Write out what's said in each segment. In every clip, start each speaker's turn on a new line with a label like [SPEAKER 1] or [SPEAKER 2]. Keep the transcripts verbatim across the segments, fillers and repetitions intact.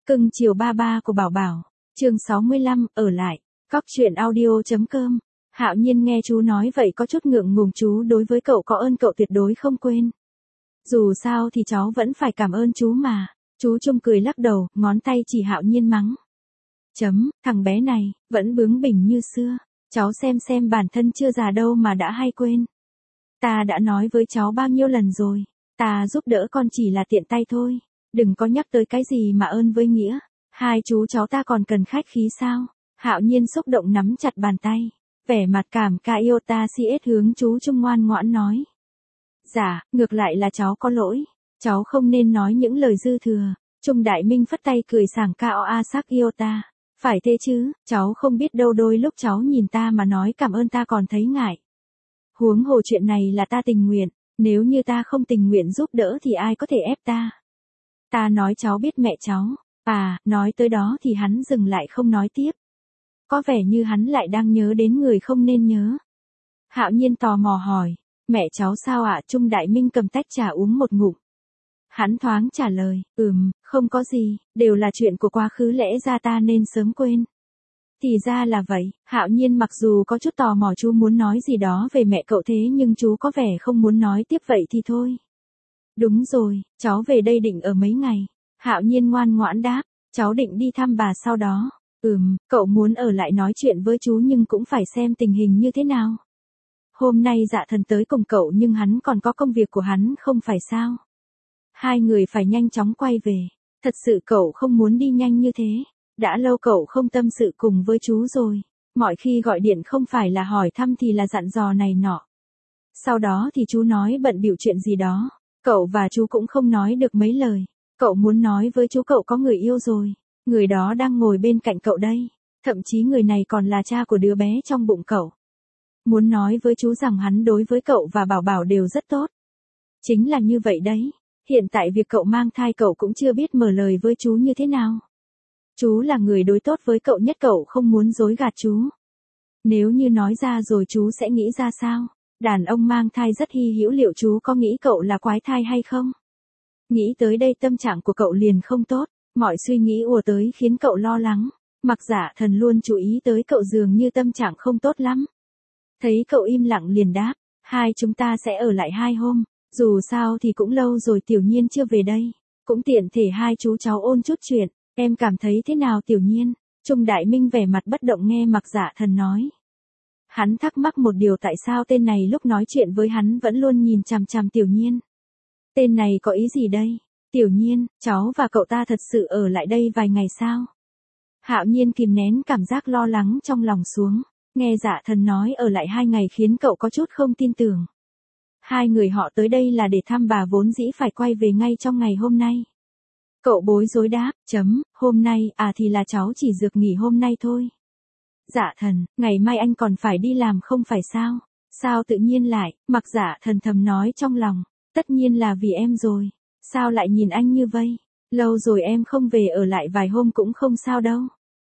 [SPEAKER 1] Cưng chiều ba ba của Bảo Bảo, chương sáu mươi lăm, ở lại. Cóc truyện audio chấm com. Hạo Nhiên nghe chú nói vậy có chút ngượng ngùng, chú đối với cậu có ơn cậu tuyệt đối không quên. Dù sao thì cháu vẫn phải cảm ơn chú mà. Chú Trung cười lắc đầu, ngón tay chỉ Hạo Nhiên mắng. Chấm, thằng bé này, vẫn bướng bỉnh như xưa. Cháu xem xem bản thân chưa già đâu mà đã hay quên. Ta đã nói với cháu bao nhiêu lần rồi. Ta giúp đỡ con chỉ là tiện tay thôi. Đừng có nhắc tới cái gì mà ơn với nghĩa. Hai chú cháu ta còn cần khách khí sao? Hạo Nhiên xúc động nắm chặt bàn tay. Vẻ mặt cảm ca yêu ta si ết hướng chú Trung ngoan ngoãn nói. Dạ, ngược lại là cháu có lỗi. Cháu không nên nói những lời dư thừa. Trung Đại Minh phất tay cười sảng ca o a sắc yêu ta. Phải thế chứ, cháu không biết đâu, đôi lúc cháu nhìn ta mà nói cảm ơn ta còn thấy ngại. Huống hồ chuyện này là ta tình nguyện. Nếu như ta không tình nguyện giúp đỡ thì ai có thể ép ta. Ta nói cháu biết mẹ cháu. À, nói tới đó thì hắn dừng lại không nói tiếp. Có vẻ như hắn lại đang nhớ đến người không nên nhớ. Hạo Nhiên tò mò hỏi, mẹ cháu sao ạ? Trung Đại Minh cầm tách trà uống một ngụm. Hắn thoáng trả lời, ừm, không có gì, đều là chuyện của quá khứ, lẽ ra ta nên sớm quên. Thì ra là vậy. Hạo Nhiên mặc dù có chút tò mò chú muốn nói gì đó về mẹ cậu, thế nhưng chú có vẻ không muốn nói tiếp, vậy thì thôi. Đúng rồi, cháu về đây định ở mấy ngày. Hạo Nhiên ngoan ngoãn đáp, cháu định đi thăm bà sau đó. Ừm, cậu muốn ở lại nói chuyện với chú nhưng cũng phải xem tình hình như thế nào. Hôm nay Dạ Thần tới cùng cậu nhưng hắn còn có công việc của hắn không phải sao. Hai người phải nhanh chóng quay về. Thật sự cậu không muốn đi nhanh như thế. Đã lâu cậu không tâm sự cùng với chú rồi. Mọi khi gọi điện không phải là hỏi thăm thì là dặn dò này nọ. Sau đó thì chú nói bận bịu chuyện gì đó. Cậu và chú cũng không nói được mấy lời. Cậu muốn nói với chú cậu có người yêu rồi. Người đó đang ngồi bên cạnh cậu đây. Thậm chí người này còn là cha của đứa bé trong bụng cậu. Muốn nói với chú rằng hắn đối với cậu và Bảo Bảo đều rất tốt. Chính là như vậy đấy. Hiện tại việc cậu mang thai cậu cũng chưa biết mở lời với chú như thế nào. Chú là người đối tốt với cậu nhất, cậu không muốn dối gạt chú. Nếu như nói ra rồi chú sẽ nghĩ ra sao? Đàn ông mang thai rất hy hữu, liệu chú có nghĩ cậu là quái thai hay không? Nghĩ tới đây tâm trạng của cậu liền không tốt. Mọi suy nghĩ ùa tới khiến cậu lo lắng. Mặc Dạ Thần luôn chú ý tới cậu, dường như tâm trạng không tốt lắm. Thấy cậu im lặng liền đáp, hai chúng ta sẽ ở lại hai hôm. Dù sao thì cũng lâu rồi Tiểu Nhiên chưa về đây. Cũng tiện thể hai chú cháu ôn chút chuyện. Em cảm thấy thế nào Tiểu Nhiên? Trung Đại Minh vẻ mặt bất động nghe Mặc Dạ Thần nói. Hắn thắc mắc một điều, tại sao tên này lúc nói chuyện với hắn vẫn luôn nhìn chằm chằm Tiểu Nhiên. Tên này có ý gì đây? Tiểu Nhiên, cháu và cậu ta thật sự ở lại đây vài ngày sao? Hạo Nhiên kìm nén cảm giác lo lắng trong lòng xuống. Nghe Dạ Thần nói ở lại hai ngày khiến cậu có chút không tin tưởng. Hai người họ tới đây là để thăm bà, vốn dĩ phải quay về ngay trong ngày hôm nay. Cậu bối rối đáp, chấm, hôm nay, à thì là cháu chỉ dược nghỉ hôm nay thôi. Dạ Thần, ngày mai anh còn phải đi làm không phải sao? Sao tự nhiên lại? Mặc Dạ Thần thầm nói trong lòng, tất nhiên là vì em rồi. Sao lại nhìn anh như vậy? Lâu rồi em không về, ở lại vài hôm cũng không sao đâu.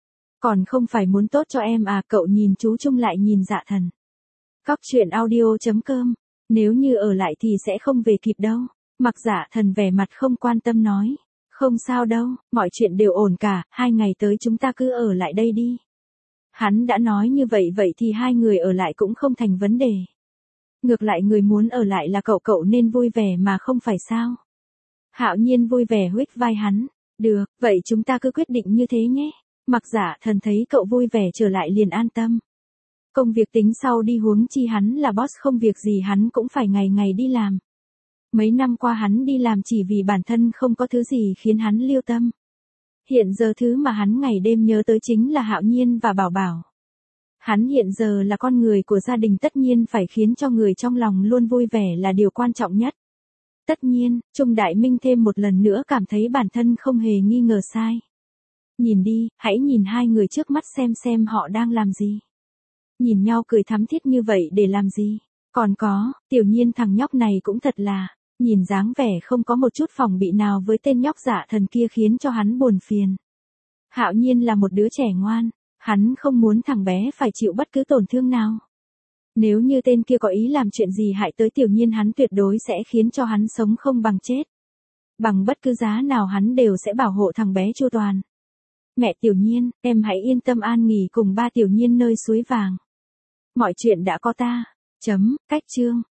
[SPEAKER 1] Còn không phải muốn tốt cho em à? Cậu nhìn chú Trung lại nhìn Dạ Thần. Cóc truyện audio chấm com. Nếu như ở lại thì sẽ không về kịp đâu. Mặc Dạ Thần vẻ mặt không quan tâm nói. Không sao đâu, mọi chuyện đều ổn cả, hai ngày tới chúng ta cứ ở lại đây đi. Hắn đã nói như vậy vậy thì hai người ở lại cũng không thành vấn đề. Ngược lại người muốn ở lại là cậu, cậu nên vui vẻ mà không phải sao? Hạo Nhiên vui vẻ huých vai hắn. Được, vậy chúng ta cứ quyết định như thế nhé. Mặc Dạ Thần thấy cậu vui vẻ trở lại liền an tâm. Công việc tính sau đi, huống chi hắn là boss, không việc gì hắn cũng phải ngày ngày đi làm. Mấy năm qua hắn đi làm chỉ vì bản thân không có thứ gì khiến hắn lưu tâm. Hiện giờ thứ mà hắn ngày đêm nhớ tới chính là Hạo Nhiên và Bảo Bảo. Hắn hiện giờ là con người của gia đình, tất nhiên phải khiến cho người trong lòng luôn vui vẻ là điều quan trọng nhất. Tất nhiên, Trung Đại Minh thêm một lần nữa cảm thấy bản thân không hề nghi ngờ sai. Nhìn đi, hãy nhìn hai người trước mắt xem xem họ đang làm gì. Nhìn nhau cười thắm thiết như vậy để làm gì? Còn có, Tiểu Nhiên thằng nhóc này cũng thật là, nhìn dáng vẻ không có một chút phòng bị nào với tên nhóc Dạ Thần kia khiến cho hắn buồn phiền. Hạo Nhiên là một đứa trẻ ngoan, hắn không muốn thằng bé phải chịu bất cứ tổn thương nào. Nếu như tên kia có ý làm chuyện gì hại tới Tiểu Nhiên, hắn tuyệt đối sẽ khiến cho hắn sống không bằng chết. Bằng bất cứ giá nào hắn đều sẽ bảo hộ thằng bé chu toàn. Mẹ Tiểu Nhiên, em hãy yên tâm an nghỉ cùng ba Tiểu Nhiên nơi suối vàng. Mọi chuyện đã có ta. Chấm, cách chương.